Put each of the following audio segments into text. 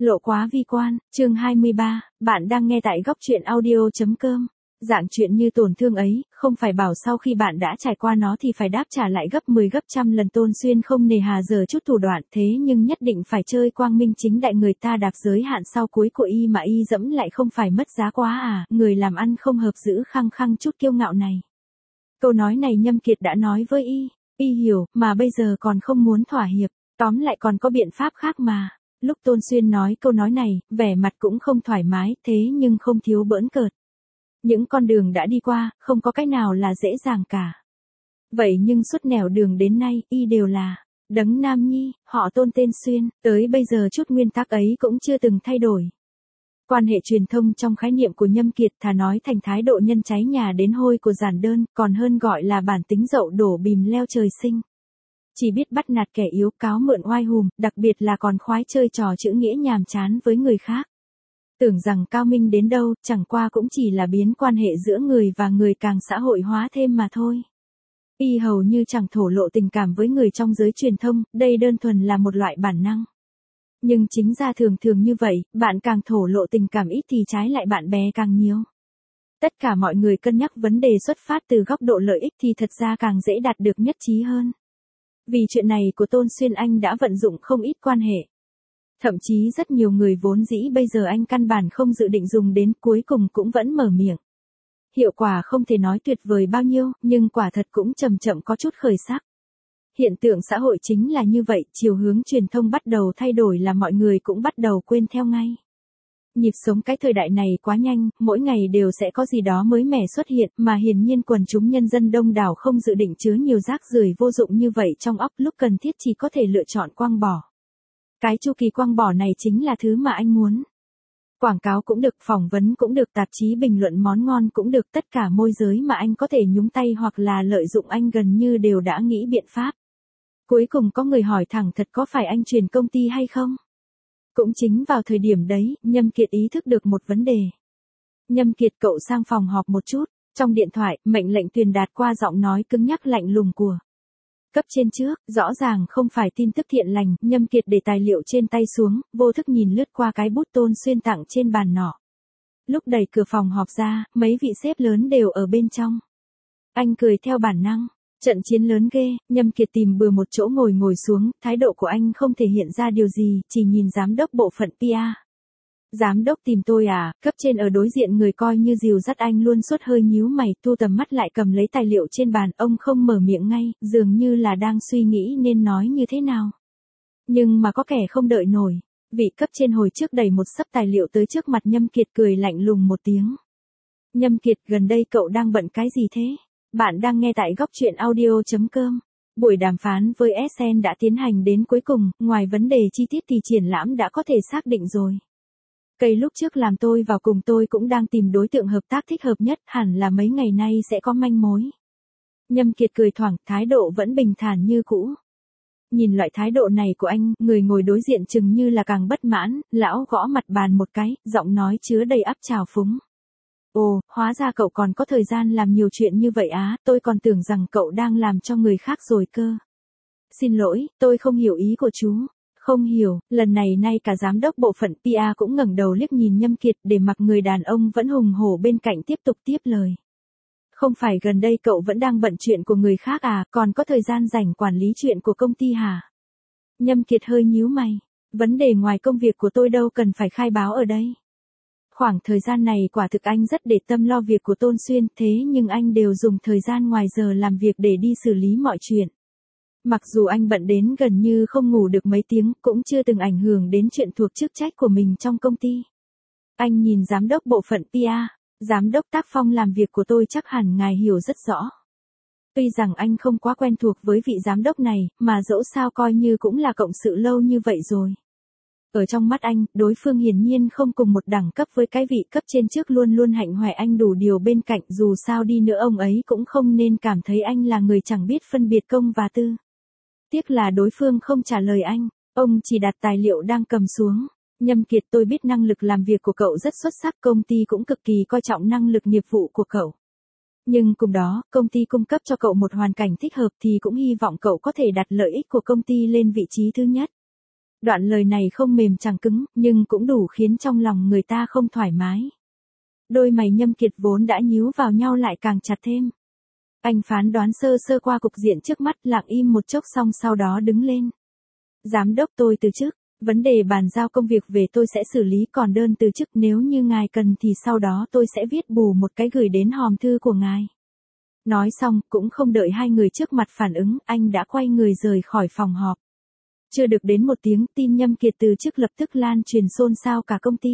Lộ quá vi quan, chương 23, bạn đang nghe tại góc truyện audio.com. Dạng chuyện như tổn thương ấy, không phải bảo sau khi bạn đã trải qua nó thì phải đáp trả lại gấp 10 gấp trăm lần. Tôn Xuyên không nề hà giờ chút thủ đoạn, thế nhưng nhất định phải chơi quang minh chính đại. Người ta đạp giới hạn sau cuối của y mà y dẫm lại không phải mất giá quá à, người làm ăn không hợp giữ khăng khăng chút kiêu ngạo này. Câu nói này Nhâm Kiệt đã nói với y hiểu, mà bây giờ còn không muốn thỏa hiệp, tóm lại còn có biện pháp khác mà. Lúc Tôn Xuyên nói câu nói này, vẻ mặt cũng không thoải mái, thế nhưng không thiếu bỡn cợt. Những con đường đã đi qua, không có cái nào là dễ dàng cả. Vậy nhưng suốt nẻo đường đến nay, y đều là đấng nam nhi, họ Tôn tên Xuyên, tới bây giờ chút nguyên tắc ấy cũng chưa từng thay đổi. Quan hệ truyền thông trong khái niệm của Nhâm Kiệt thà nói thành thái độ nhân cháy nhà đến hôi của giản đơn, còn hơn gọi là bản tính dậu đổ bìm leo trời sinh. Chỉ biết bắt nạt kẻ yếu, cáo mượn oai hùm, đặc biệt là còn khoái chơi trò chữ nghĩa nhàm chán với người khác. Tưởng rằng cao minh đến đâu, chẳng qua cũng chỉ là biến quan hệ giữa người và người càng xã hội hóa thêm mà thôi. Y hầu như chẳng thổ lộ tình cảm với người trong giới truyền thông, đây đơn thuần là một loại bản năng. Nhưng chính ra thường như vậy, bạn càng thổ lộ tình cảm ít thì trái lại bạn bè càng nhiều. Tất cả mọi người cân nhắc vấn đề xuất phát từ góc độ lợi ích thì thật ra càng dễ đạt được nhất trí hơn. Vì chuyện này của Tôn Xuyên anh đã vận dụng không ít quan hệ. Thậm chí rất nhiều người vốn dĩ bây giờ anh căn bản không dự định dùng đến, cuối cùng cũng vẫn mở miệng. Hiệu quả không thể nói tuyệt vời bao nhiêu, nhưng quả thật cũng chậm có chút khởi sắc. Hiện tượng xã hội chính là như vậy, chiều hướng truyền thông bắt đầu thay đổi là mọi người cũng bắt đầu quên theo ngay. Nhịp sống cái thời đại này quá nhanh, mỗi ngày đều sẽ có gì đó mới mẻ xuất hiện, mà hiển nhiên quần chúng nhân dân đông đảo không dự định chứa nhiều rác rưởi vô dụng như vậy trong óc, lúc cần thiết chỉ có thể lựa chọn quăng bỏ. Cái chu kỳ quăng bỏ này chính là thứ mà anh muốn. Quảng cáo cũng được, phỏng vấn cũng được, tạp chí bình luận món ngon cũng được, tất cả môi giới mà anh có thể nhúng tay hoặc là lợi dụng anh gần như đều đã nghĩ biện pháp. Cuối cùng có người hỏi thẳng thật có phải anh chuyển công ty hay không? Cũng chính vào thời điểm đấy, Nhâm Kiệt ý thức được một vấn đề. Nhâm Kiệt, cậu sang phòng họp một chút. Trong điện thoại, mệnh lệnh truyền đạt qua giọng nói cứng nhắc lạnh lùng của cấp trên trước, rõ ràng không phải tin tức thiện lành. Nhâm Kiệt để tài liệu trên tay xuống, vô thức nhìn lướt qua cái bút Tôn Xuyên tặng trên bàn nọ. Lúc đẩy cửa phòng họp ra, mấy vị sếp lớn đều ở bên trong. Anh cười theo bản năng. Trận chiến lớn ghê. Nhâm Kiệt tìm bừa một chỗ ngồi xuống, thái độ của anh không thể hiện ra điều gì, chỉ nhìn giám đốc bộ phận PR. Giám đốc tìm tôi à? Cấp trên ở đối diện người coi như dìu dắt anh luôn suốt, hơi nhíu mày, thu tầm mắt lại cầm lấy tài liệu trên bàn. Ông không mở miệng ngay, dường như là đang suy nghĩ nên nói như thế nào. Nhưng mà có kẻ không đợi nổi. Vị cấp trên hồi trước đẩy một xấp tài liệu tới trước mặt Nhâm Kiệt, cười lạnh lùng một tiếng. Nhâm Kiệt, gần đây cậu đang bận cái gì thế? Bạn đang nghe tại góc truyện audio.com. Buổi đàm phán với SN đã tiến hành đến cuối cùng, ngoài vấn đề chi tiết thì triển lãm đã có thể xác định rồi. Cây lúc trước làm tôi vào cùng tôi cũng đang tìm đối tượng hợp tác thích hợp nhất, hẳn là mấy ngày nay sẽ có manh mối. Nhâm Kiệt cười thoảng, thái độ vẫn bình thản như cũ. Nhìn loại thái độ này của anh, người ngồi đối diện chừng như là càng bất mãn, lão gõ mặt bàn một cái, giọng nói chứa đầy ắp trào phúng. Ồ, hóa ra cậu còn có thời gian làm nhiều chuyện như vậy á, tôi còn tưởng rằng cậu đang làm cho người khác rồi cơ. Xin lỗi, tôi không hiểu ý của chú. Không hiểu. Lần này nay cả giám đốc bộ phận PR cũng ngẩng đầu liếc nhìn Nhâm Kiệt, để mặc người đàn ông vẫn hùng hổ bên cạnh tiếp tục tiếp lời. Không phải gần đây cậu vẫn đang bận chuyện của người khác à, còn có thời gian rảnh quản lý chuyện của công ty hả? Nhâm Kiệt hơi nhíu mày. Vấn đề ngoài công việc của tôi đâu cần phải khai báo ở đây. Khoảng thời gian này quả thực anh rất để tâm lo việc của Tôn Xuyên, thế nhưng anh đều dùng thời gian ngoài giờ làm việc để đi xử lý mọi chuyện. Mặc dù anh bận đến gần như không ngủ được mấy tiếng, cũng chưa từng ảnh hưởng đến chuyện thuộc chức trách của mình trong công ty. Anh nhìn giám đốc bộ phận PR, giám đốc tác phong làm việc của tôi chắc hẳn ngài hiểu rất rõ. Tuy rằng anh không quá quen thuộc với vị giám đốc này, mà dẫu sao coi như cũng là cộng sự lâu như vậy rồi. Ở trong mắt anh, đối phương hiển nhiên không cùng một đẳng cấp với cái vị cấp trên trước luôn hạnh hoẹ anh đủ điều bên cạnh, dù sao đi nữa ông ấy cũng không nên cảm thấy anh là người chẳng biết phân biệt công và tư. Tiếc là đối phương không trả lời anh, ông chỉ đặt tài liệu đang cầm xuống. Nhâm Kiệt, tôi biết năng lực làm việc của cậu rất xuất sắc, công ty cũng cực kỳ coi trọng năng lực nghiệp vụ của cậu. Nhưng cùng đó, công ty cung cấp cho cậu một hoàn cảnh thích hợp thì cũng hy vọng cậu có thể đặt lợi ích của công ty lên vị trí thứ nhất. Đoạn lời này không mềm chẳng cứng, nhưng cũng đủ khiến trong lòng người ta không thoải mái. Đôi mày Nhâm Kiệt vốn đã nhíu vào nhau lại càng chặt thêm. Anh phán đoán sơ sơ qua cục diện trước mắt, lặng im một chốc xong sau đó đứng lên. Giám đốc, tôi từ chức, vấn đề bàn giao công việc về tôi sẽ xử lý, còn đơn từ chức nếu như ngài cần thì sau đó tôi sẽ viết bù một cái gửi đến hòm thư của ngài. Nói xong, cũng không đợi hai người trước mặt phản ứng, anh đã quay người rời khỏi phòng họp. Chưa được đến một tiếng, tin Nhâm Kiệt từ chức lập tức lan truyền xôn xao cả công ty.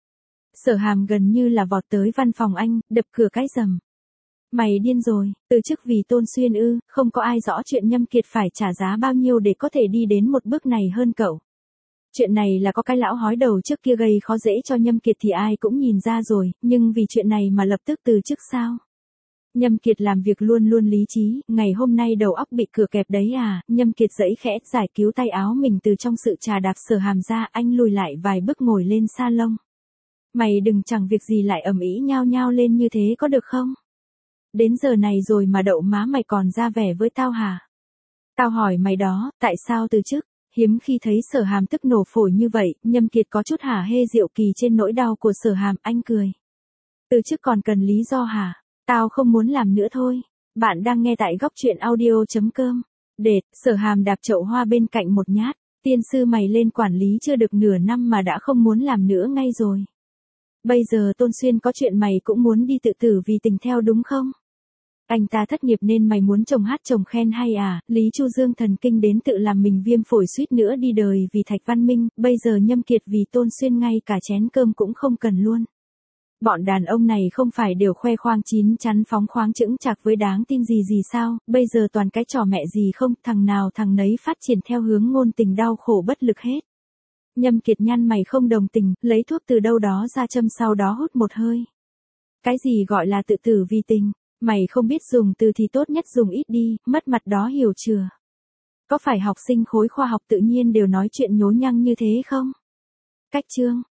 Sở Hàm gần như là vọt tới văn phòng anh, đập cửa cái rầm. Mày điên rồi, từ chức vì Tôn Xuyên ư? Không có ai rõ chuyện Nhâm Kiệt phải trả giá bao nhiêu để có thể đi đến một bước này hơn cậu. Chuyện này là có cái lão hói đầu trước kia gây khó dễ cho Nhâm Kiệt thì ai cũng nhìn ra rồi, nhưng vì chuyện này mà lập tức từ chức sao? Nhâm Kiệt làm việc luôn luôn lý trí, ngày hôm nay đầu óc bị cửa kẹp đấy à? Nhâm Kiệt giãy khẽ giải cứu tay áo mình từ trong sự trà đạp Sở Hàm ra, anh lùi lại vài bước ngồi lên salon. Mày đừng chẳng việc gì lại ầm ĩ nhao nhao lên như thế có được không? Đến giờ này rồi mà đậu má mày còn ra vẻ với tao hả? Tao hỏi mày đó, tại sao từ chức? Hiếm khi thấy Sở Hàm tức nổ phổi như vậy, Nhâm Kiệt có chút hả hê diệu kỳ trên nỗi đau của Sở Hàm, anh cười. Từ chức còn cần lý do hả? Tao không muốn làm nữa thôi. Bạn đang nghe tại góc truyện audio.com. Đệt, Sở Hàm đạp chậu hoa bên cạnh một nhát. Tiên sư mày lên quản lý chưa được nửa năm mà đã không muốn làm nữa ngay rồi. Bây giờ Tôn Xuyên có chuyện mày cũng muốn đi tự tử vì tình theo đúng không? Anh ta thất nghiệp nên mày muốn chồng hát chồng khen hay à? Lý Chu Dương thần kinh đến tự làm mình viêm phổi suýt nữa đi đời vì Thạch Văn Minh, bây giờ Nhâm Kiệt vì Tôn Xuyên ngay cả chén cơm cũng không cần luôn. Bọn đàn ông này không phải đều khoe khoang chín chắn phóng khoáng chững chạc với đáng tin gì sao, bây giờ toàn cái trò mẹ gì không, thằng nào thằng nấy phát triển theo hướng ngôn tình đau khổ bất lực hết. Nhâm Kiệt nhăn mày không đồng tình, lấy thuốc từ đâu đó ra châm sau đó hút một hơi. Cái gì gọi là tự tử vì tình? Mày không biết dùng từ thì tốt nhất dùng ít đi, mất mặt đó hiểu chưa? Có phải học sinh khối khoa học tự nhiên đều nói chuyện nhố nhăng như thế không? Cách chương